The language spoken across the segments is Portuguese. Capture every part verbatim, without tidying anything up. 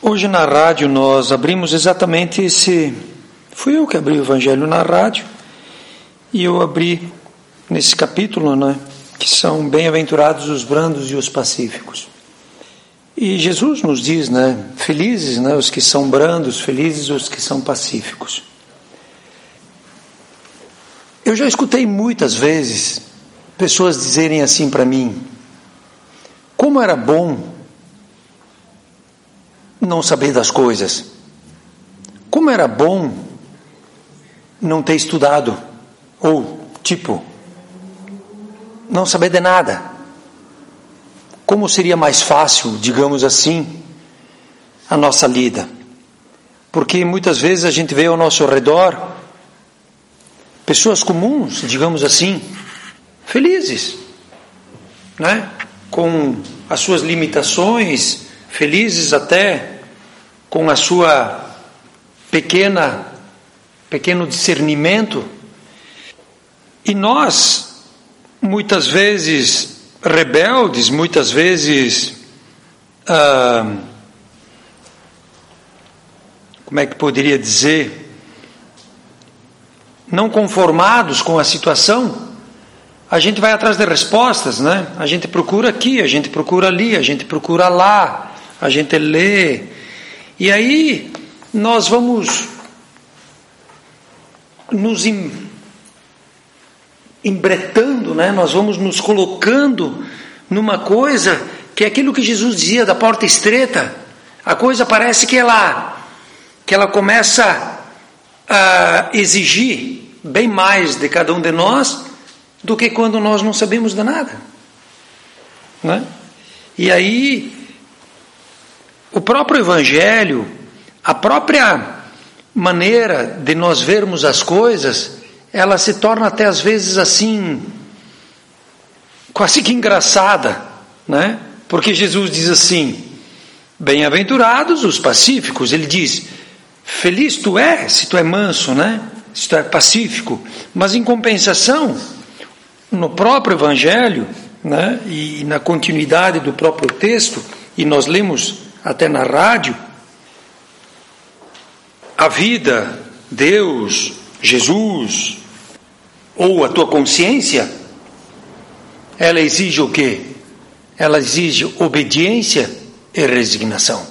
Hoje na rádio nós abrimos exatamente esse... Fui eu que abri o Evangelho na rádio, e eu abri nesse capítulo, né, que são bem-aventurados os brandos e os pacíficos. E Jesus nos diz, né, felizes, né, os que são brandos, felizes os que são pacíficos. Eu já escutei muitas vezes pessoas dizerem assim para mim: como era bom não saber das coisas, como era bom não ter estudado, ou tipo, não saber de nada. Como seria mais fácil, digamos assim, a nossa lida? Porque muitas vezes a gente vê ao nosso redor pessoas comuns, digamos assim, felizes, né? Com as suas limitações, felizes até com a sua pequena, pequeno discernimento. E nós, muitas vezes rebeldes, muitas vezes, ah, como é que poderia dizer, não conformados com a situação, a gente vai atrás de respostas, né? A gente procura aqui, a gente procura ali, a gente procura lá, a gente lê, e aí nós vamos nos embretando, né? Nós vamos nos colocando numa coisa que é aquilo que Jesus dizia da porta estreita. A coisa parece que ela, que ela começa a exigir bem mais de cada um de nós do que quando nós não sabemos de nada, né? E aí o próprio Evangelho, a própria maneira de nós vermos as coisas, ela se torna até às vezes assim, quase que engraçada, né? Porque Jesus diz assim: bem-aventurados os pacíficos. Ele diz: feliz tu és se tu é manso, né? Se tu é pacífico. Mas em compensação, no próprio Evangelho, né? E na continuidade do próprio texto, e nós lemos até na rádio, a vida, Deus, Jesus, ou a tua consciência, ela exige o quê? Ela exige obediência e resignação.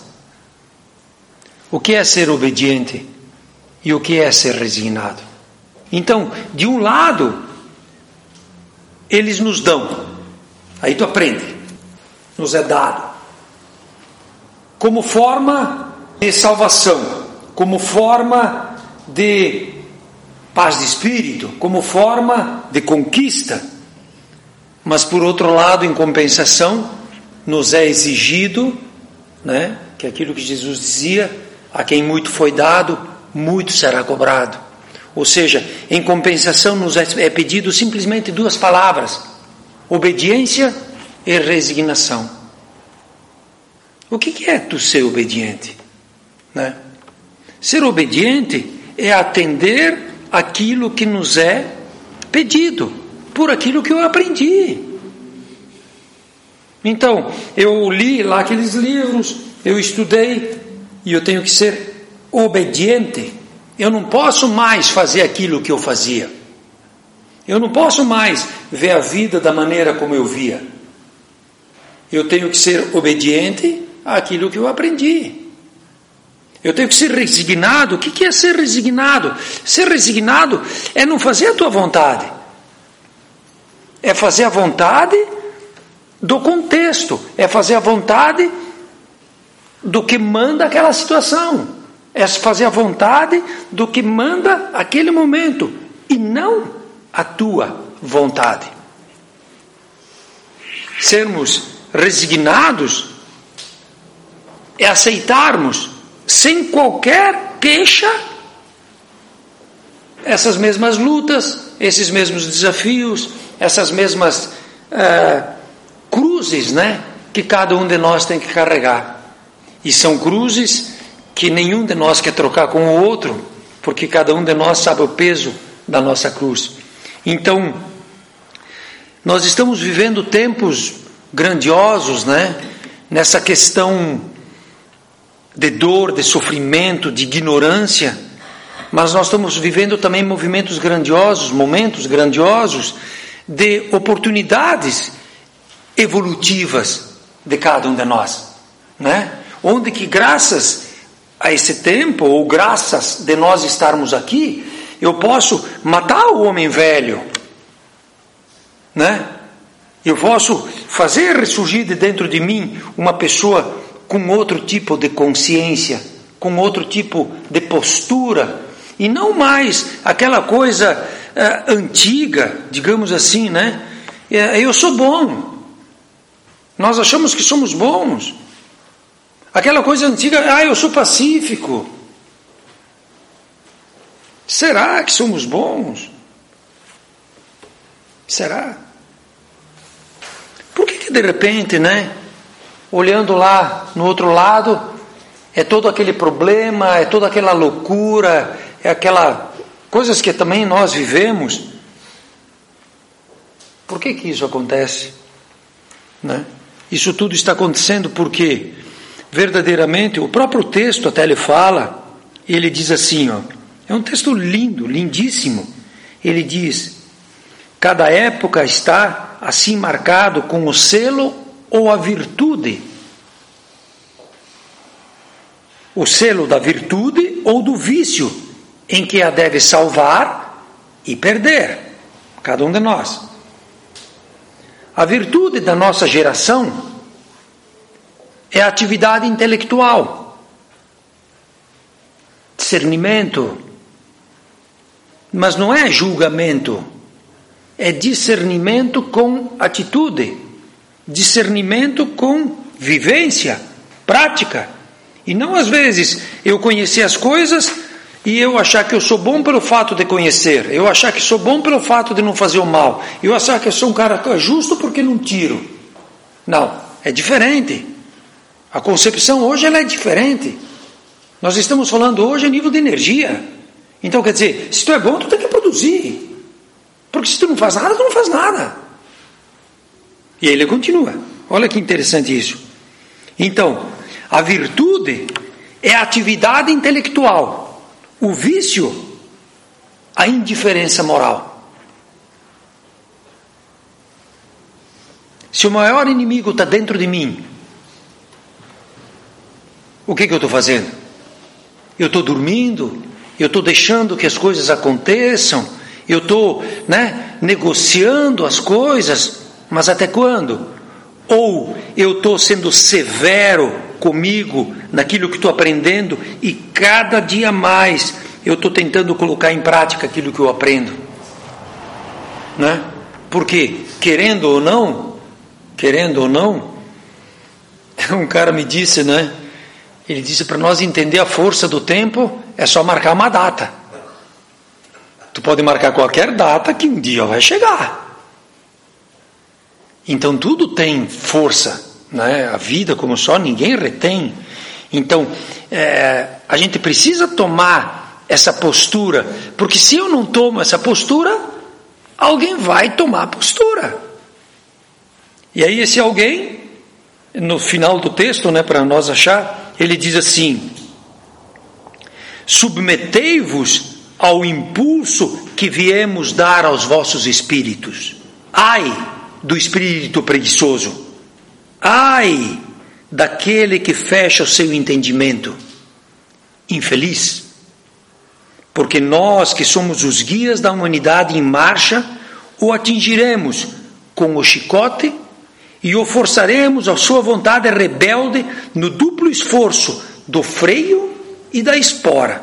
O que é ser obediente e o que é ser resignado? Então, de um lado, eles nos dão, aí tu aprende, nos é dado, como forma de salvação, como forma de paz de espírito, como forma de conquista. Mas por outro lado, em compensação, nos é exigido, né, que é aquilo que Jesus dizia: a quem muito foi dado, muito será cobrado. Ou seja, em compensação nos é pedido simplesmente duas palavras: obediência e resignação. O que é tu ser obediente, né? Ser obediente é atender aquilo que nos é pedido, por aquilo que eu aprendi. Então, eu li lá aqueles livros, eu estudei, e eu tenho que ser obediente. Eu não posso mais fazer aquilo que eu fazia. Eu não posso mais ver a vida da maneira como eu via. Eu tenho que ser obediente àquilo que eu aprendi. Eu tenho que ser resignado. O que é ser resignado? Ser resignado é não fazer a tua vontade. É fazer a vontade do contexto. É fazer a vontade do que manda aquela situação. É fazer a vontade do que manda aquele momento. E não a tua vontade. Sermos resignados é aceitarmos sem qualquer queixa essas mesmas lutas, esses mesmos desafios, essas mesmas uh, cruzes, né, que cada um de nós tem que carregar. E são cruzes que nenhum de nós quer trocar com o outro, porque cada um de nós sabe o peso da nossa cruz. Então, nós estamos vivendo tempos grandiosos, né, nessa questão de dor, de sofrimento, de ignorância, mas nós estamos vivendo também movimentos grandiosos, momentos grandiosos de oportunidades evolutivas de cada um de nós, né? Onde que graças a esse tempo, ou graças de nós estarmos aqui, eu posso matar o homem velho, né? Eu posso fazer ressurgir de dentro de mim uma pessoa com outro tipo de consciência, com outro tipo de postura, e não mais aquela coisa uh, antiga, digamos assim, né? Eu sou bom. Nós achamos que somos bons. Aquela coisa antiga, ah, eu sou pacífico. Será que somos bons? Será? Por que que de repente, né, olhando lá no outro lado, é todo aquele problema, é toda aquela loucura, é aquela coisas que também nós vivemos? Por que que isso acontece? Né? Isso tudo está acontecendo porque verdadeiramente o próprio texto até ele fala, ele diz assim, ó, é um texto lindo, lindíssimo. Ele diz: cada época está assim marcado com o selo ou a virtude. O selo da virtude ou do vício, em que a deve salvar e perder, cada um de nós. A virtude da nossa geração é a atividade intelectual, discernimento, mas não é julgamento, é discernimento com atitude, discernimento com vivência, prática, e não às vezes eu conhecer as coisas e eu achar que eu sou bom pelo fato de conhecer, eu achar que sou bom pelo fato de não fazer o mal, eu achar que eu sou um cara justo porque não tiro. Não, é diferente. A concepção hoje ela é diferente. Nós estamos falando hoje a nível de energia. Então quer dizer, se tu é bom, tu tem que produzir. Porque se tu não faz nada, tu não faz nada. E aí ele continua. Olha que interessante isso. Então, a virtude é a atividade intelectual. O vício, a indiferença moral. Se o maior inimigo está dentro de mim, o que que eu estou fazendo? Eu estou dormindo, eu estou deixando que as coisas aconteçam, eu estou, né, negociando as coisas, mas até quando? Ou eu estou sendo severo comigo naquilo que estou aprendendo e cada dia mais eu estou tentando colocar em prática aquilo que eu aprendo, né? Porque querendo ou não, querendo ou não, um cara me disse, né? Ele disse, para nós entender a força do tempo, é só marcar uma data. Tu pode marcar qualquer data que um dia vai chegar. Então tudo tem força, né? A vida como só ninguém retém. Então é, a gente precisa tomar essa postura, porque se eu não tomo essa postura, alguém vai tomar a postura. E aí esse alguém, no final do texto, né, para nós achar, ele diz assim: submetei-vos ao impulso que viemos dar aos vossos espíritos. Ai do espírito preguiçoso, ai daquele que fecha o seu entendimento, infeliz, porque nós que somos os guias da humanidade em marcha, o atingiremos com o chicote e o forçaremos à sua vontade rebelde no duplo esforço do freio e da espora.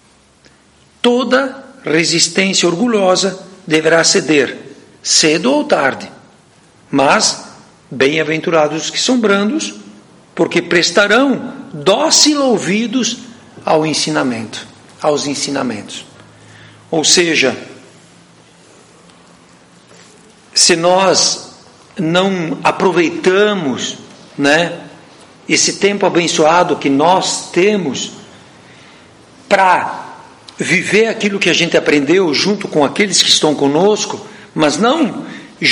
Toda resistência orgulhosa deverá ceder, cedo ou tarde. Mas, bem-aventurados os que são brandos, porque prestarão dócil ouvidos ao ensinamento, aos ensinamentos. Ou seja, se nós não aproveitamos, né, esse tempo abençoado que nós temos para viver aquilo que a gente aprendeu junto com aqueles que estão conosco, mas não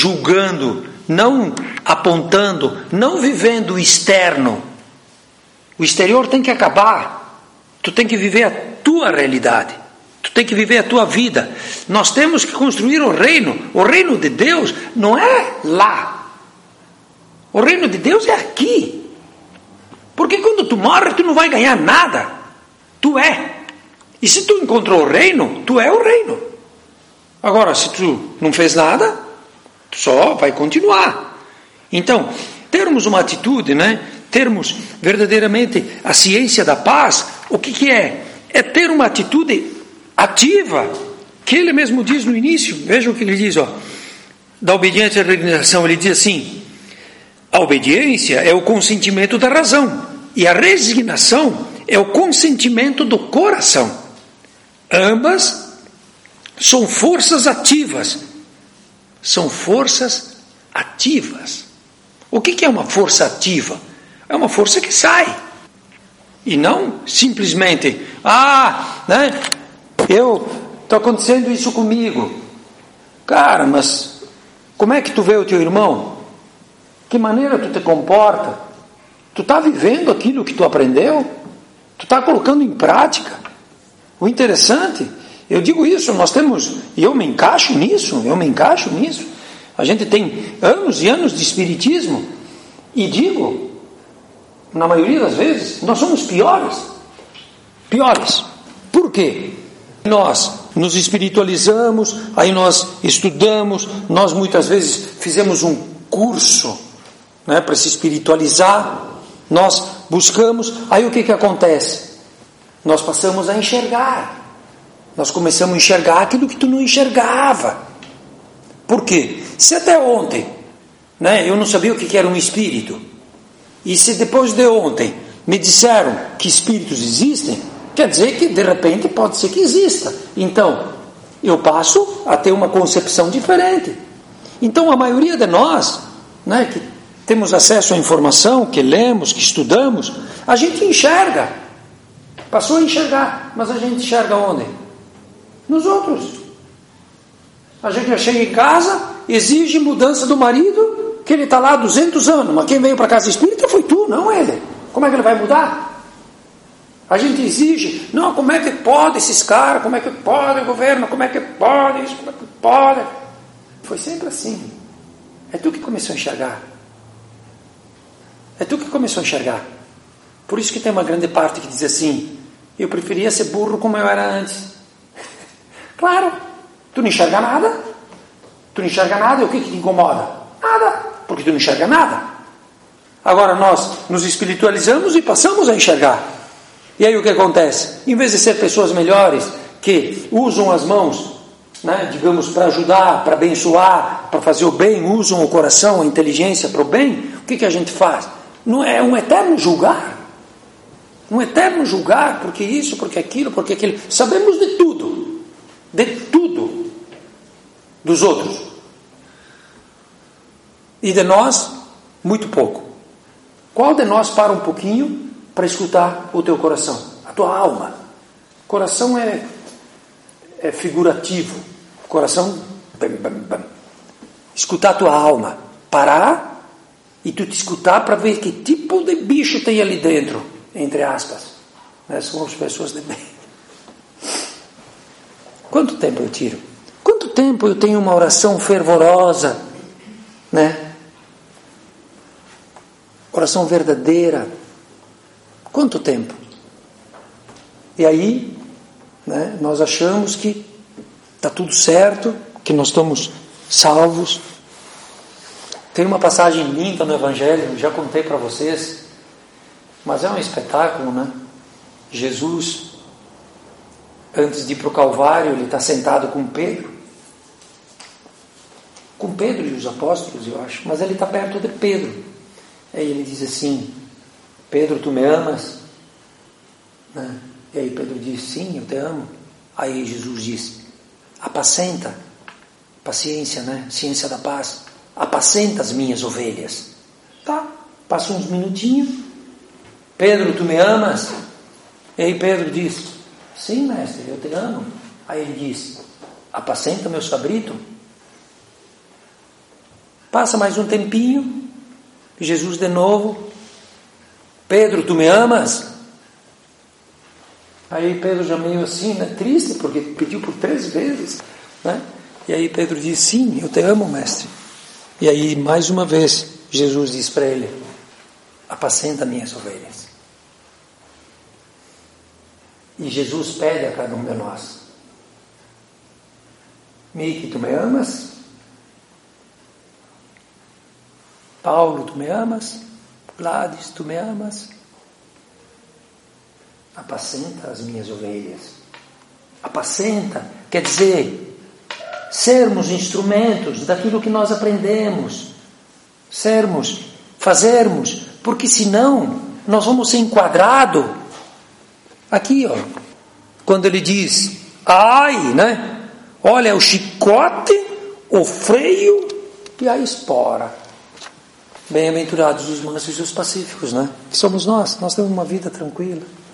julgando, não apontando, não vivendo o externo, O exterior tem que acabar. Tu tem que viver a tua realidade. Tu tem que viver a tua vida. Nós temos que construir o reino. O reino de Deus não é lá. O reino de Deus é aqui. Porque quando tu morre, tu não vai ganhar nada. Tu é. E se tu encontrou o reino, tu é o reino. Agora, se tu não fez nada, tu só vai continuar. Então, termos uma atitude, né? Termos verdadeiramente a ciência da paz, o que, que é? É ter uma atitude ativa, que ele mesmo diz no início. Veja o que ele diz, ó, da obediência à resignação. Ele diz assim: a obediência é o consentimento da razão, e a resignação é o consentimento do coração. Ambas são forças ativas. São forças ativas. O que, que é uma força ativa? É uma força que sai. E não simplesmente, ah, né, eu, está acontecendo isso comigo. Cara, mas como é que tu vê o teu irmão? Que maneira tu te comporta? Tu está vivendo aquilo que tu aprendeu? Tu está colocando em prática? O interessante, eu digo isso, nós temos, e eu me encaixo nisso, eu me encaixo nisso. A gente tem anos e anos de espiritismo, e digo, na maioria das vezes, nós somos piores. Piores. Por quê? Nós nos espiritualizamos, aí nós estudamos, nós muitas vezes fizemos um curso, né, para se espiritualizar, nós buscamos, aí o que, que acontece? Nós passamos a enxergar. Nós começamos a enxergar aquilo que tu não enxergava. Por quê? Se até ontem, né, eu não sabia o que era um espírito, e se depois de ontem me disseram que espíritos existem, quer dizer que de repente pode ser que exista. Então, eu passo a ter uma concepção diferente. Então, a maioria de nós, né, que temos acesso à informação, que lemos, que estudamos, a gente enxerga. Passou a enxergar, mas a gente enxerga onde? Nos outros. A gente já chega em casa, exige mudança do marido, que ele está lá há duzentos anos, mas quem veio para a casa espírita foi tu, não ele. Como é que ele vai mudar? A gente exige, não, como é que pode esses caras, como é que pode o governo, como é que pode isso, como é que pode? Foi sempre assim. É tu que começou a enxergar. É tu que começou a enxergar. Por isso que tem uma grande parte que diz assim: eu preferia ser burro como eu era antes. Claro, tu não enxerga nada. Tu não enxerga nada, e o que, que te incomoda? Nada, porque tu não enxerga nada. Agora nós nos espiritualizamos e passamos a enxergar. E aí o que acontece? Em vez de ser pessoas melhores, que usam as mãos, né, digamos, para ajudar, para abençoar, para fazer o bem, usam o coração, a inteligência para o bem, o que, que a gente faz? Não é um eterno julgar. Um eterno julgar, porque isso, porque aquilo, porque aquilo. Sabemos de tudo. De tudo. Dos outros. E de nós, muito pouco. Qual de nós para um pouquinho para escutar o teu coração? A tua alma. Coração é, é figurativo. Coração, bam, bam, bam. Escutar a tua alma. Parar e tu te escutar para ver que tipo de bicho tem ali dentro, entre aspas. Né? Somos pessoas de bem. Quanto tempo eu tiro? Quanto tempo eu tenho uma oração fervorosa, né? Oração verdadeira. Quanto tempo? E aí, né, nós achamos que está tudo certo, que nós estamos salvos. Tem uma passagem linda no Evangelho, já contei para vocês, mas é um espetáculo, né? Jesus, antes de ir para o Calvário, ele está sentado com Pedro, com Pedro e os apóstolos, eu acho, mas ele está perto de Pedro. Aí ele diz assim: Pedro, tu me amas? Né? E aí Pedro diz: sim, eu te amo. Aí Jesus diz: apacenta, paciência, né? Ciência da paz, apacenta as minhas ovelhas. Tá, passa uns minutinhos. Pedro, tu me amas? E aí Pedro diz: sim, mestre, eu te amo. Aí ele diz: apacenta meus cabritos. Passa mais um tempinho, Jesus de novo: Pedro, tu me amas? Aí Pedro já meio assim, né, triste, porque pediu por três vezes, né? E aí Pedro diz, sim, eu te amo, mestre. E aí, mais uma vez, Jesus diz para ele, apacenta minhas ovelhas. E Jesus pede a cada um de nós, Miki, tu me amas? Paulo, tu me amas? Gladys, tu me amas? Apacenta as minhas ovelhas. Apacenta, quer dizer, sermos instrumentos daquilo que nós aprendemos. Sermos, fazermos, porque senão nós vamos ser enquadrados. Aqui, ó, quando ele diz, ai, né? Olha, o chicote, o freio e a espora. Bem-aventurados os mansos e os pacíficos, né? Que somos nós, nós temos uma vida tranquila.